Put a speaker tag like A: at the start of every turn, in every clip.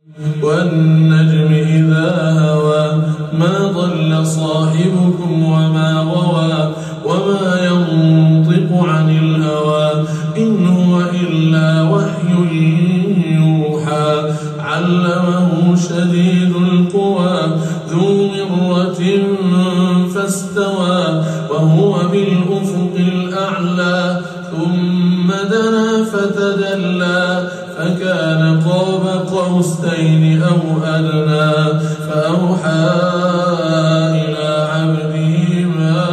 A: والنجم إذا هوى ما ضل صاحبكم وما غوى وما ينطق عن الهوى إن هو إلا وحي يوحى علمه شديد القوى ذو مرة فاستوى وهو بالأفق الأعلى ثم دنا فتدلى فكان قاب قوسين أو أدنى فأوحى إلى عبده ما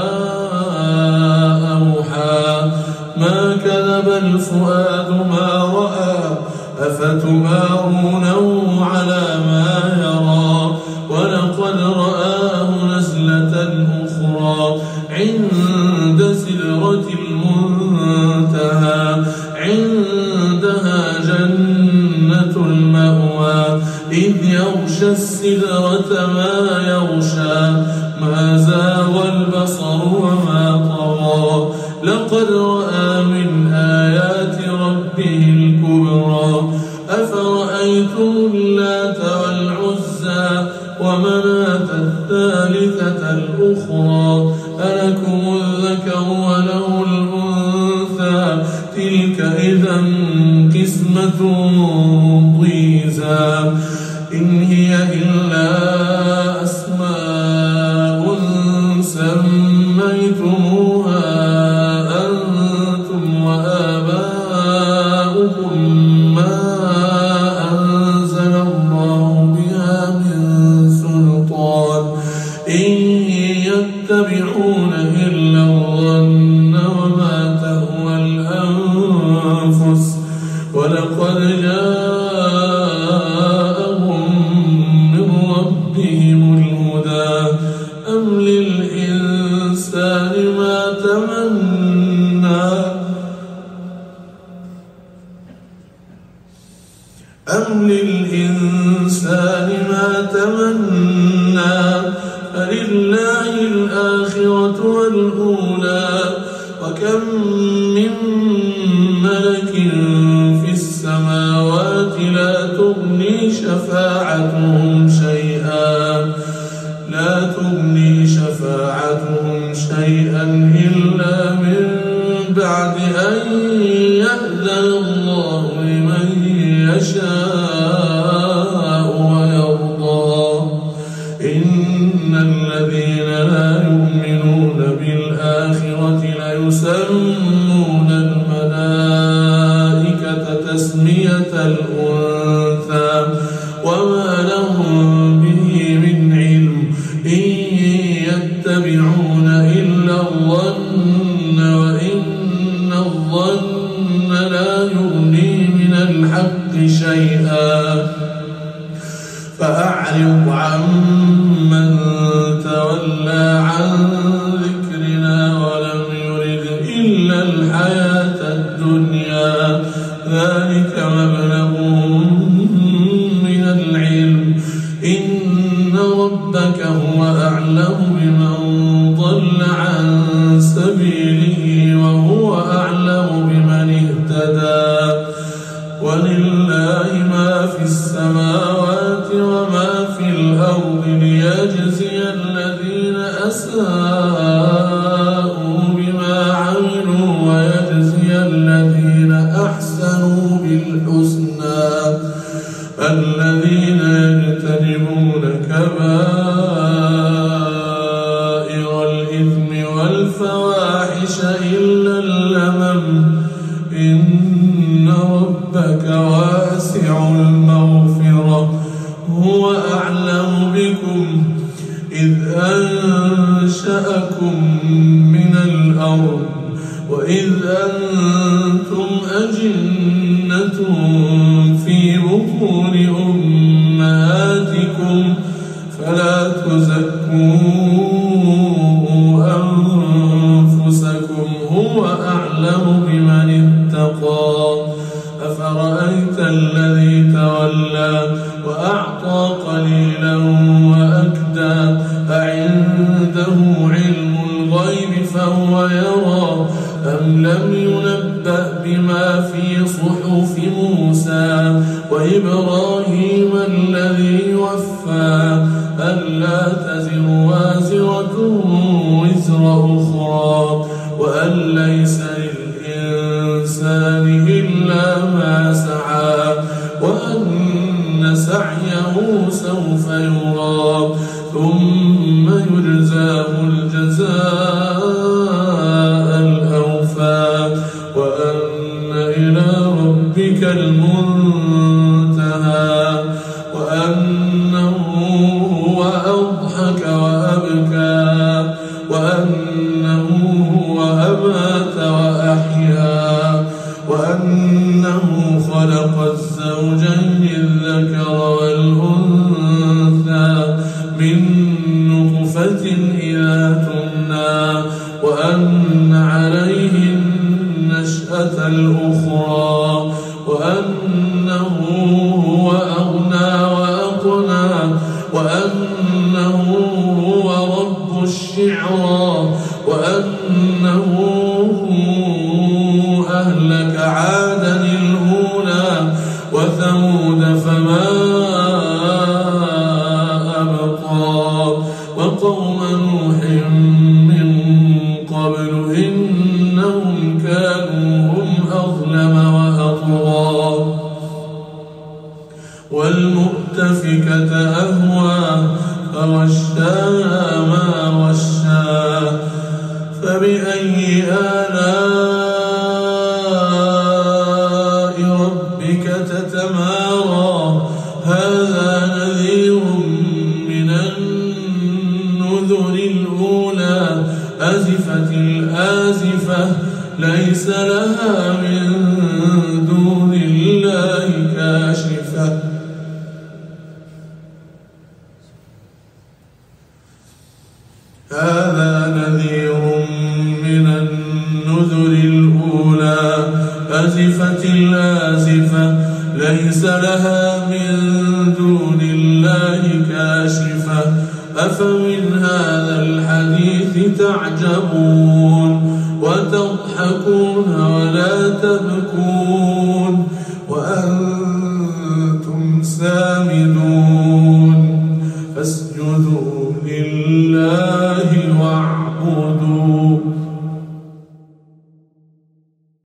A: أوحى ما كذب الفؤاد ما رأى أفتمارونه على ما يرى ولقد رآه نزلة أخرى عند سدرة المنتهى عندها جنة المأوى إذ يغشى السدرة ما يغشى ما زاغ البصر وما طغى لقد رأى من آيات ربه الكبرى أفرأيتم اللات والعزى ومناة الثالثة الأخرى ألكم الذكر وله الأنثى تلك إذا قسمة ضيزى إن هي إلا أسماء سميتموها أنتم وآباؤكم ما أنزل الله بها من سلطان إن يتبعون إلا الظن وما تهوى الأنفس ولقد جاءهم من ربهم الهدى أم للإنسان ما تمنى فلله الآخرة والأولى وكم من ملك في السماوات لا تغني شفاعتهم شيئا إلا من بعد أن يأذن الله لمن يشاء ويرضى إن الذين لا يؤمنون بالآخرة ليسمون الملائكة تسمية الأنثى وما لهم به من علم إن يتبعون إلا الظن وإن الظن لا يغني من الحق شيئا فأعرض عمن تولى عن ذكرنا ولم يرد إلا الحياة الدنيا ذلك مبلغهم من العلم إن ربك هو أعلم بمن ضل عن سبيله وهو أعلم بمن اهتدى ولله ما في السماوات وما في الأرض ليجزي الذين أساءوا بما عملوا ويجزي الذين أحسنوا بالحسنى الذين يجتنبون كبائر الإثم والفواحش إلا اللمم إن ربك واسع المغفرة هو أعلم بكم إذ أنشأكم من الأرض وإذ أنتم أجنة في بطون أمهاتكم فلا تزكوا أنفسكم هو أعلم بمن اتقى أفرأيت الذي تولى وأعطى قليلا وأكدى أعنده علم الغيب فهو يرى أم لم ينبأ بما في صحف موسى وإبراهيم سعيه سوف يرى ثم يجزاه الجزاء الأوفى وأن إلى ربك المنتهى وأنه هو أضحك وأبكى وأنه هو أمات وأحيا وأنه خلق الزوجين الذكر والأنثى من نطفة إذا تمنى وأن عليه النشأة الأخرى وأنه هو أغنى وأقنى وأنه هو رب الشعرى وأنه أهلك عادا الأولى وثمود فما أبقى وقوم نوح من قبل إنهم كانوا هم أظلم وأطغى والمؤتفكة أهوى فغشاها ما غشا فبأي آلاء ربك تتمارى هذا نذير من النذر الأولى أزفت الآزفة ليس لها من دون الله كاشفة هذا نذير من النذر الأولى أزفت الآزفة ليس لها من دون الله كاشفة أفمن هذا الحديث تعجبون وتضحكون ولا تبكون وأنتم سامدون